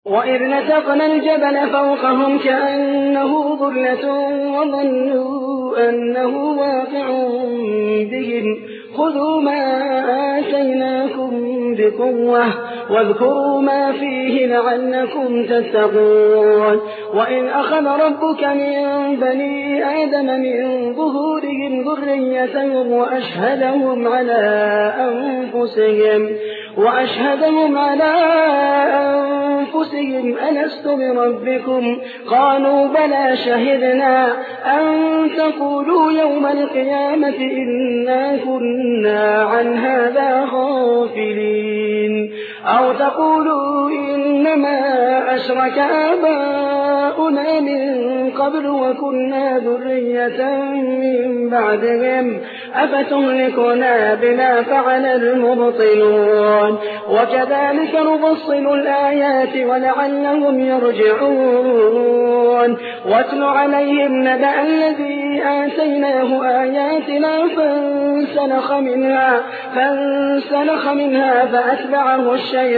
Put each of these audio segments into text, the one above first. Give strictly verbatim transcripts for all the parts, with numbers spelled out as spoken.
وَإِذْ نَتَقْنَا الْجَبَلَ فَوْقَهُمْ كَأَنَّهُ ظُلَّةٌ وَظَنُّوا أَنَّهُ واقع بِهِمْ خُذُوا مَا آتَيْنَاكُم بِقُوَّةٍ وَاذْكُرُوا مَا فِيهِ لَعَلَّكُمْ تَتَّقُونَ وَإِذْ أَخَذَ رَبُّكَ مِن بَنِي آدَمَ مِن ظُهُورِهِمْ ذُرِّيَّتَهُمْ وَأَشْهَدَهُمْ عَلَىٰ أَنفُسِهِمْ وأشهدهم على أنفسهم ألست بربكم قالوا بلى شهدنا أن تقولوا يوم القيامة إنا كنا عن هذا غافلين أو تقولوا إنما أشرك آباؤنا من قبل وكنا ذرية من بعدهم أفتهلكنا بما فعل المبطلون وكذلك نفصل الآيات ولعلهم يرجعون واتل عليهم نبأ الذي آتيناه آياتنا فانسلخ منها فانسلخ منها فأتبعه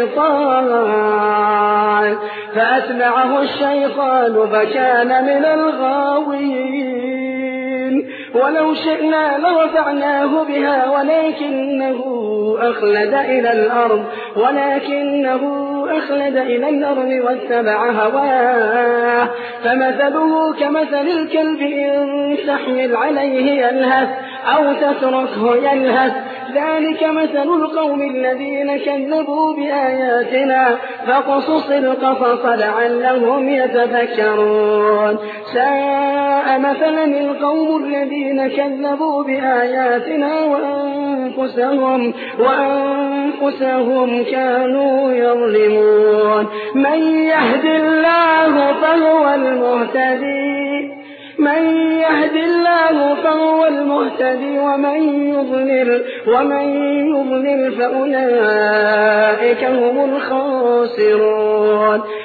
الشيطان فأتبعه الشيطان فكان من الغاوين ولو شئنا لرفعناه بها ولكنه أخلد إلى الأرض ولكنه أخلد إلى الأرض واتبع هواه فمثله كمثل الكلب إن تحمل عليه يلهث أو تتركه يلهث ذلك مثل القوم الذين كذبوا بآياتنا فاقصص القصص لعلهم يتفكرون ساء مثلا القوم الذين كذبوا بآياتنا وأنفسهم وأنفسهم كانوا يظلمون من يهد الله فهو المهتدي من يهد الله فهو المهتدي ومن يضلل ومن يضلل فأولئك هم الخاسرون